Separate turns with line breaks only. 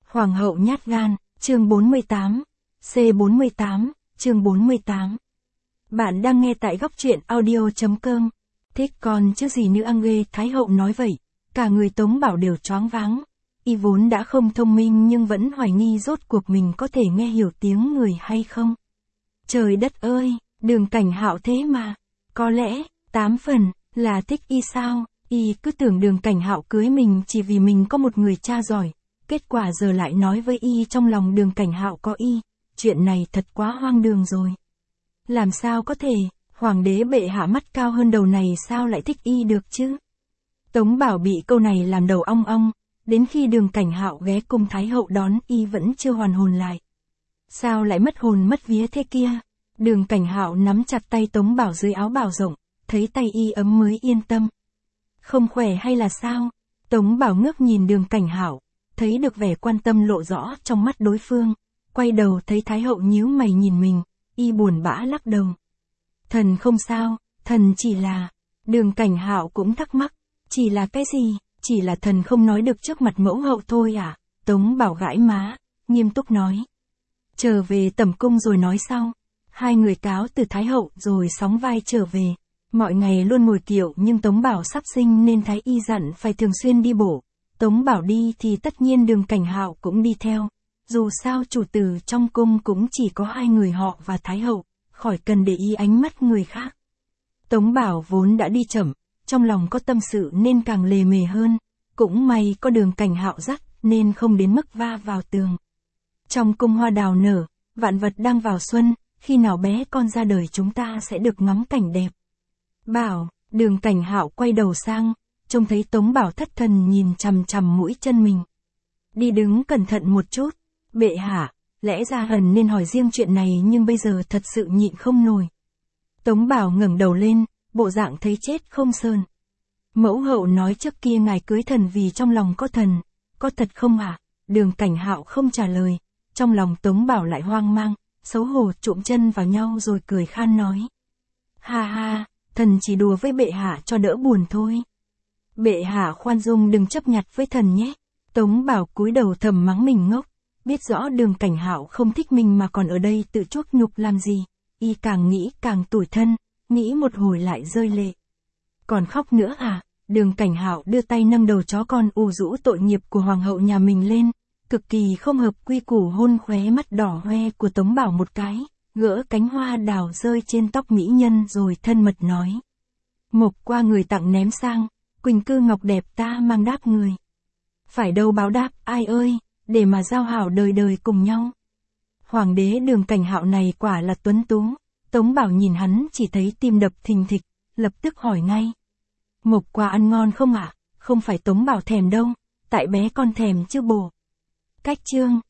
Hoàng hậu nhát gan, chương 48, C48, chương 48. Bạn đang nghe tại góc truyện audio.com. Thích con chứ gì nữa ghê, Thái hậu nói vậy. Cả người Tống Bảo đều choáng váng. Y vốn đã không thông minh nhưng vẫn hoài nghi rốt cuộc mình có thể nghe hiểu tiếng người hay không. Trời đất ơi, Đường Cảnh Hạo thế mà. Có lẽ, 8 phần, là thích y sao, y cứ tưởng Đường Cảnh Hạo cưới mình chỉ vì mình có một người cha giỏi. Kết quả giờ lại nói với y trong lòng Đường Cảnh Hạo có y, chuyện này thật quá hoang đường rồi. Làm sao có thể, hoàng đế bệ hạ mắt cao hơn đầu này sao lại thích y được chứ? Tống Bảo bị câu này làm đầu ong ong, đến khi Đường Cảnh Hạo ghé cung Thái hậu đón y vẫn chưa hoàn hồn lại. Sao lại mất hồn mất vía thế kia? Đường Cảnh Hạo nắm chặt tay Tống Bảo dưới áo bào rộng, thấy tay y ấm mới yên tâm. Không khỏe hay là sao? Tống Bảo ngước nhìn Đường Cảnh Hạo, thấy được vẻ quan tâm lộ rõ trong mắt đối phương, quay đầu thấy Thái hậu nhíu mày nhìn mình, y buồn bã lắc đầu. Thần không sao, thần chỉ là... Đường Cảnh Hạo cũng thắc mắc, chỉ là cái gì, chỉ là thần không nói được trước mặt mẫu hậu thôi à? Tống Bảo gãi má, nghiêm túc nói. Trở về tẩm cung rồi nói sau. Hai người cáo từ Thái hậu rồi sóng vai trở về. Mọi ngày luôn ngồi kiệu nhưng Tống Bảo sắp sinh nên Thái y dặn phải thường xuyên đi bộ. Tống Bảo đi thì tất nhiên Đường Cảnh Hạo cũng đi theo. Dù sao chủ tử trong cung cũng chỉ có hai người họ và Thái hậu, khỏi cần để ý ánh mắt người khác. Tống Bảo vốn đã đi chậm, trong lòng có tâm sự nên càng lề mề hơn. Cũng may có Đường Cảnh Hạo dắt nên không đến mức va vào tường. Trong cung hoa đào nở, vạn vật đang vào xuân, khi nào bé con ra đời chúng ta sẽ được ngắm cảnh đẹp. Bảo, Đường Cảnh Hạo quay đầu sang, trông thấy Tống Bảo thất thần nhìn chằm chằm mũi chân mình. Đi đứng cẩn thận một chút, bệ hạ, lẽ ra hẳn nên hỏi riêng chuyện này nhưng bây giờ thật sự nhịn không nổi. Tống Bảo ngẩng đầu lên, bộ dạng thấy chết không sơn. Mẫu hậu nói trước kia ngài cưới thần vì trong lòng có thần, có thật không ạ? Đường Cảnh Hạo không trả lời, trong lòng Tống Bảo lại hoang mang, xấu hổ trụm chân vào nhau rồi cười khan nói. Ha ha, thần chỉ đùa với bệ hạ cho đỡ buồn thôi. Bệ hạ khoan dung đừng chấp nhặt với thần nhé. Tống Bảo cúi đầu thầm mắng mình ngốc, biết rõ Đường Cảnh Hạo không thích mình mà còn ở đây tự chuốc nhục làm gì. Y càng nghĩ càng tủi thân, nghĩ một hồi lại rơi lệ. Còn khóc nữa à? Đường Cảnh Hạo đưa tay nâng đầu chó con ù rũ tội nghiệp của hoàng hậu nhà mình lên, cực kỳ không hợp quy củ hôn khóe mắt đỏ hoe của Tống Bảo một cái, gỡ cánh hoa đào rơi trên tóc mỹ nhân rồi thân mật nói. Mộc qua người tặng ném sang, Quỳnh cư ngọc đẹp ta mang đáp người. Phải đâu báo đáp ai ơi, để mà giao hảo đời đời cùng nhau. Hoàng đế Đường Cảnh Hạo này quả là tuấn tú. Tống Bảo nhìn hắn chỉ thấy tim đập thình thịch, lập tức hỏi ngay. Mộc qua ăn ngon không ạ? Không phải Tống Bảo thèm đâu, tại bé con thèm chứ bồ. Cách chương.